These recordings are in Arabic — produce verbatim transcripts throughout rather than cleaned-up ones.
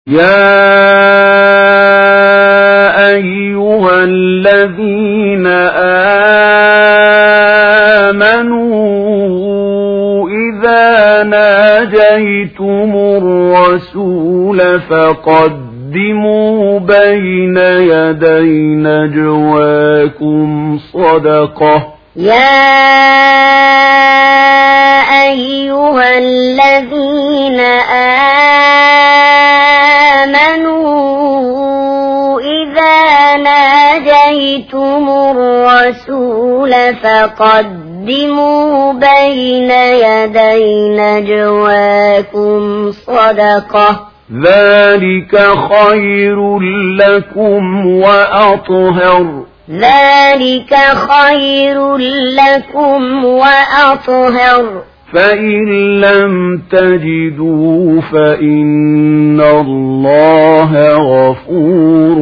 يا أيها الذين آمنوا إذا ناجيتم الرسول فقدموا بين يدي نجواكم صدقة يا أيها الذين آمنوا إذا ناجيتم الرسول فقدموا بين يدي نجواكم صدقة ذلك خير لكم وأطهر ذلك خير لكم وأطهر فإن لم تجدوا فإن الله غفور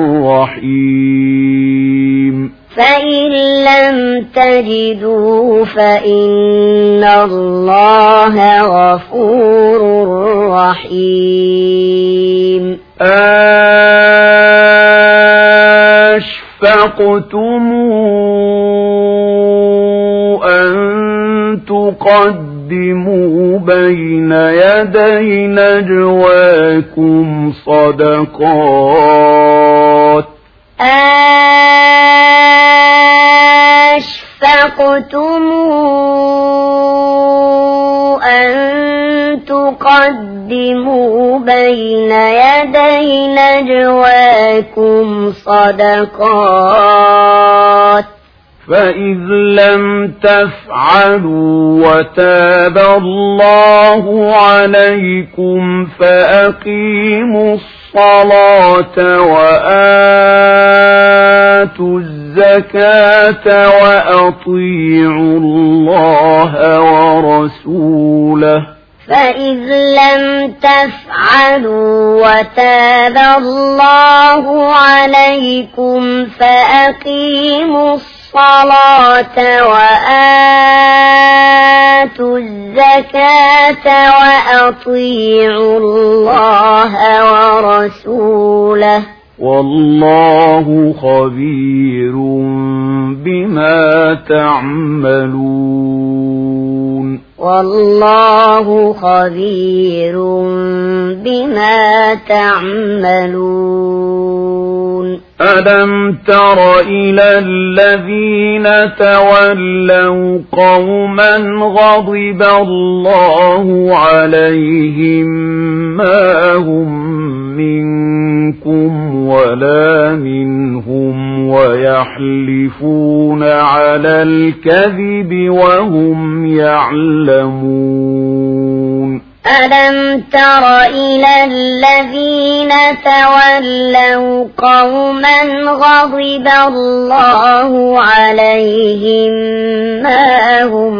رحيم فإن لم تجدوا فإن الله غفور رحيم أشفقتم أن تقدموا بين يدي نجواكم صدقات أشفقتم أن تقدموا بين يدي نجواكم صدقات فإذ لم تفعلوا وتاب الله عليكم فأقيموا الصلاة وآتوا الزكاة وأطيعوا الله ورسوله فإذ لم تفعلوا وتاب الله عليكم فأقيموا الصلاة وآتوا الزكاة وأطيعوا الله ورسوله والله خبير بما تعملون والله خبير بما تعملون ألم تر إلى الذين تولوا قوما غضب الله عليهم ما هم منكم ولا منهم ويحلفون على الكذب وهم يعلمون ألم تر إلى الذين تولوا قوما غضب الله عليهم ما هم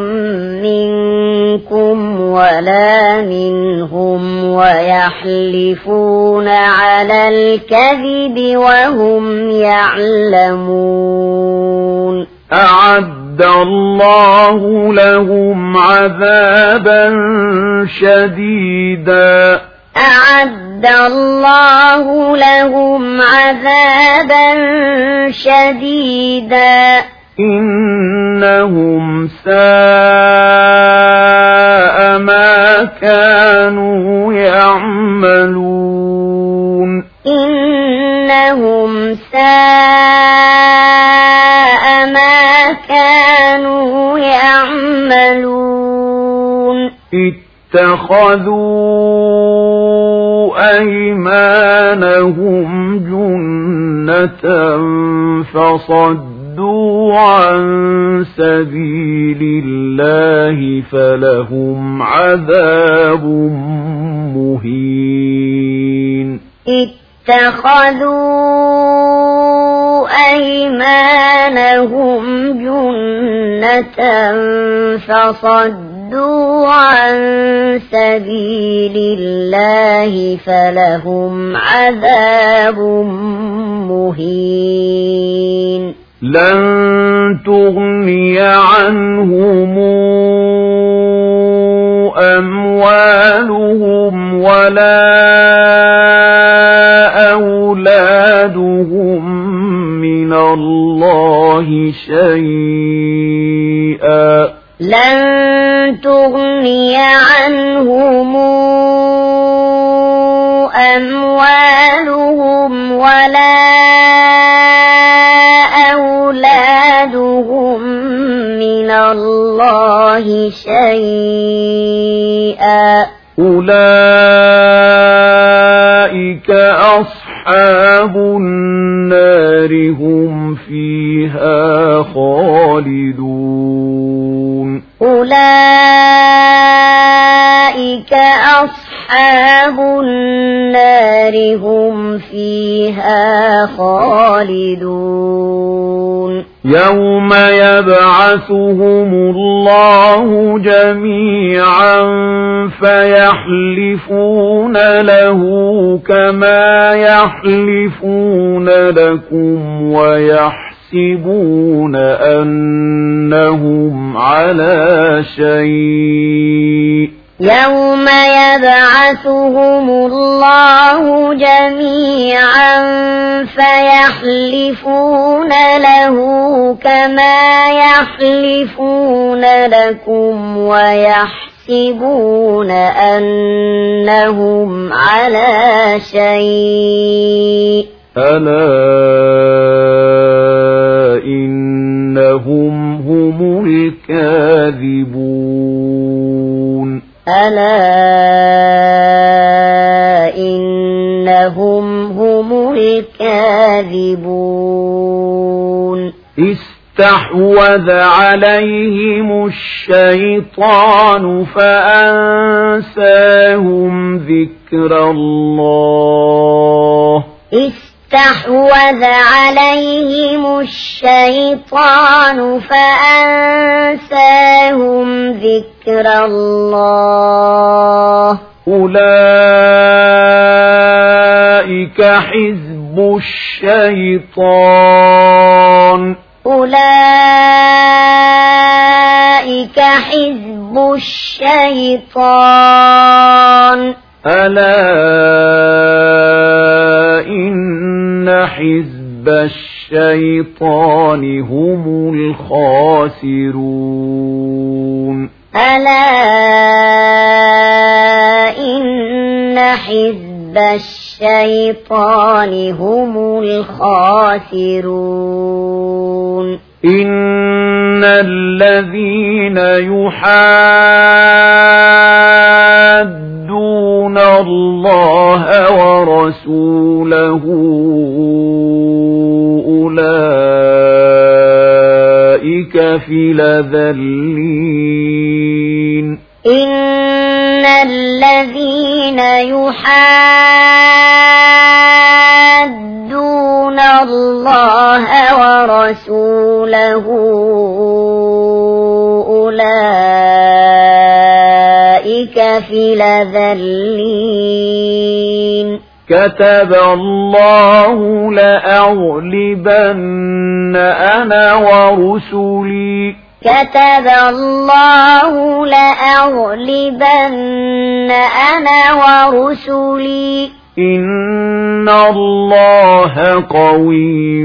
منكم ولا منهم ويحلفون على الكذب وهم يعلمون أعد الله لهم عذابا شديدا أعد الله لهم عذابا شديدا إنهم ساء ما كانوا يعملون إنهم ساء ما كانوا يعملون اتخذوا أيمانهم جنة فصدوا عن سبيل الله فلهم عذاب مهين اتخذوا أيمانهم جنة فصدوا عن سبيل الله فلهم عذاب مهين لن تغني عنهم أموالهم ولا أولادهم من الله شيئا لن تغني عنهم أموالهم ولا أولادهم من الله شيئا أولئك أصحاب النار هم فيها خالدون أولئك أصحاب النار هم فيها خالدون يوم يبعثهم الله جميعا فيحلفون له كما يحلفون لكم ويحسبون أنهم على شيء يوم يبعثهم الله جميعا فيحلفون له كما يحلفون لكم ويحسبون أنهم على شيء ألا إنهم هم الكاذبون ألا إنهم هم الكاذبون استحوذ عليهم الشيطان فأنساهم ذكر الله استحوذ عليهم الشيطان فأنساهم ذكر الله أولئك حزب الشيطان أولئك حزب الشيطان ألا إن حزب الشيطان هم الخاسرون ألا إن حزب الشيطان هم الخاسرون إن الذين يحادون الله ورسوله أولئك في الأذلين إن الذين يحادون الله ورسوله أولئك في الأذلين كتب الله لأغلبن أنا ورسلي كتب الله لأغلبن أنا ورسلي إن الله قوي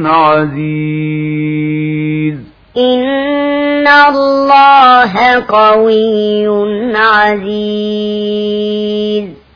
عزيز إن الله قوي عزيز